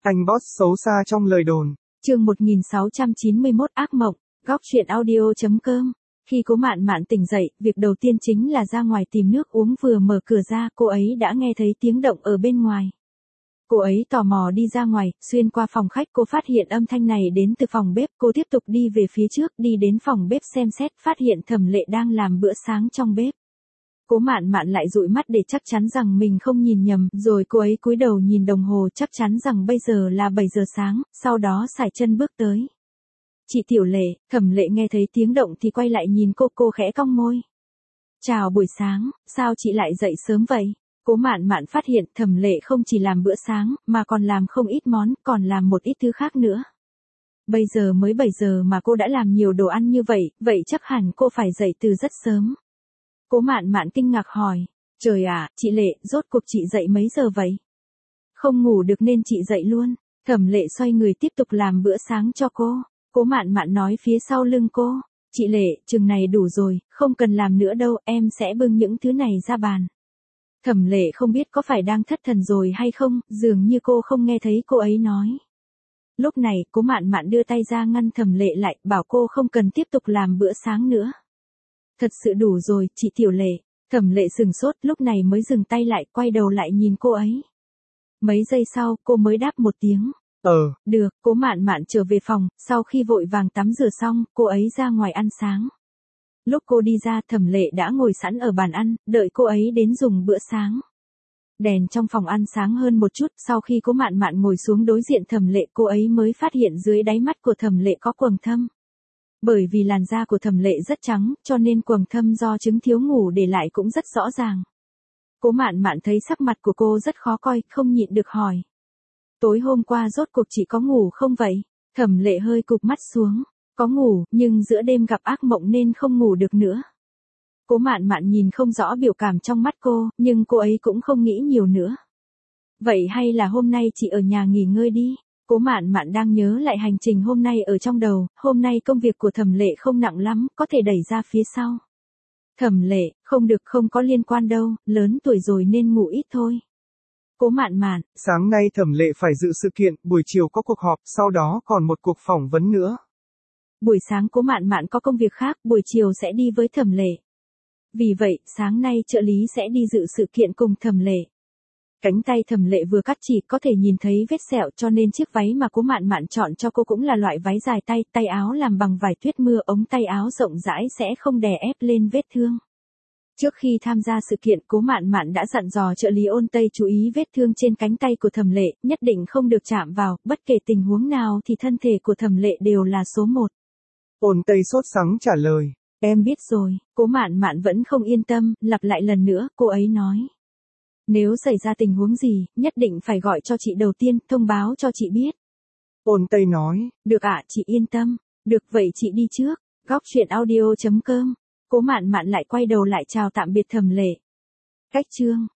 Anh boss xấu xa trong lời đồn. Chương 1691 ác mộng, góc truyện audio.com. Khi Cố Mạn Mạn tỉnh dậy, việc đầu tiên chính là ra ngoài tìm nước uống, vừa mở cửa ra, cô ấy đã nghe thấy tiếng động ở bên ngoài. Cô ấy tò mò đi ra ngoài, xuyên qua phòng khách cô phát hiện âm thanh này đến từ phòng bếp, cô tiếp tục đi về phía trước, đi đến phòng bếp xem xét, phát hiện Thẩm Lệ đang làm bữa sáng trong bếp. Cố Mạn Mạn lại dụi mắt để chắc chắn rằng mình không nhìn nhầm, rồi cô ấy cúi đầu nhìn đồng hồ chắc chắn rằng bây giờ là 7 giờ sáng, sau đó sải chân bước tới. Chị Tiểu Lệ, Thẩm Lệ nghe thấy tiếng động thì quay lại nhìn cô khẽ cong môi. Chào buổi sáng, sao chị lại dậy sớm vậy? Cố Mạn Mạn phát hiện Thẩm Lệ không chỉ làm bữa sáng, mà còn làm không ít món, còn làm một ít thứ khác nữa. Bây giờ mới 7 giờ mà cô đã làm nhiều đồ ăn như vậy, vậy chắc hẳn cô phải dậy từ rất sớm. Cố Mạn Mạn kinh ngạc hỏi, trời ạ, chị Lệ, rốt cuộc chị dậy mấy giờ vậy? Không ngủ được nên chị dậy luôn. Thẩm Lệ xoay người tiếp tục làm bữa sáng cho cô. Cố Mạn Mạn nói phía sau lưng cô, chị Lệ, chừng này đủ rồi, không cần làm nữa đâu, em sẽ bưng những thứ này ra bàn. Thẩm Lệ không biết có phải đang thất thần rồi hay không, dường như cô không nghe thấy cô ấy nói. Lúc này, Cố Mạn Mạn đưa tay ra ngăn Thẩm Lệ lại, bảo cô không cần tiếp tục làm bữa sáng nữa. Thật sự đủ rồi, chị Tiểu Lệ. Thẩm Lệ sừng sốt, lúc này mới dừng tay lại, quay đầu lại nhìn cô ấy. Mấy giây sau, cô mới đáp một tiếng. Được, Cố Mạn Mạn trở về phòng, sau khi vội vàng tắm rửa xong, cô ấy ra ngoài ăn sáng. Lúc cô đi ra, Thẩm Lệ đã ngồi sẵn ở bàn ăn, đợi cô ấy đến dùng bữa sáng. Đèn trong phòng ăn sáng hơn một chút, sau khi Cố Mạn Mạn ngồi xuống đối diện Thẩm Lệ, cô ấy mới phát hiện dưới đáy mắt của Thẩm Lệ có quầng thâm. Bởi vì làn da của Thẩm Lệ rất trắng, cho nên quầng thâm do chứng thiếu ngủ để lại cũng rất rõ ràng. Cố Mạn Mạn thấy sắc mặt của cô rất khó coi, không nhịn được hỏi. Tối hôm qua rốt cuộc chị có ngủ không vậy? Thẩm Lệ hơi cụp mắt xuống. Có ngủ, nhưng giữa đêm gặp ác mộng nên không ngủ được nữa. Cố Mạn Mạn nhìn không rõ biểu cảm trong mắt cô, nhưng cô ấy cũng không nghĩ nhiều nữa. Vậy hay là hôm nay chị ở nhà nghỉ ngơi đi? Cố Mạn Mạn đang nhớ lại hành trình hôm nay ở trong đầu, hôm nay công việc của Thẩm Lệ không nặng lắm, có thể đẩy ra phía sau. Thẩm Lệ, không được, không có liên quan đâu, lớn tuổi rồi nên ngủ ít thôi. Cố Mạn Mạn, Sáng nay Thẩm Lệ phải dự sự kiện, buổi chiều có cuộc họp, sau đó còn một cuộc phỏng vấn nữa. Buổi sáng Cố Mạn Mạn có công việc khác, buổi chiều sẽ đi với Thẩm Lệ. Vì vậy, sáng nay trợ lý sẽ đi dự sự kiện cùng Thẩm Lệ. Cánh tay Thẩm Lệ vừa cắt chỉ có thể nhìn thấy vết sẹo, cho nên chiếc váy mà Cố Mạn Mạn chọn cho cô cũng là loại váy dài tay, tay áo làm bằng vải tuyết mưa, ống tay áo rộng rãi sẽ không đè ép lên vết thương. Trước khi tham gia sự kiện, Cố Mạn Mạn đã dặn dò trợ lý Ôn Tây chú ý vết thương trên cánh tay của Thẩm Lệ, nhất định không được chạm vào, bất kể tình huống nào thì thân thể của Thẩm Lệ đều là số 1. Ôn Tây sốt sắng trả lời. Em biết rồi. Cố Mạn Mạn vẫn không yên tâm, lặp lại lần nữa, cô ấy nói. Nếu xảy ra tình huống gì, nhất định phải gọi cho chị đầu tiên, thông báo cho chị biết. Ôn Tây nói. Được ạ, chị yên tâm. Được, vậy chị đi trước. Góc truyện audio.com. Cố Mạn Mạn lại quay đầu lại chào tạm biệt Thẩm Lệ. Cách chương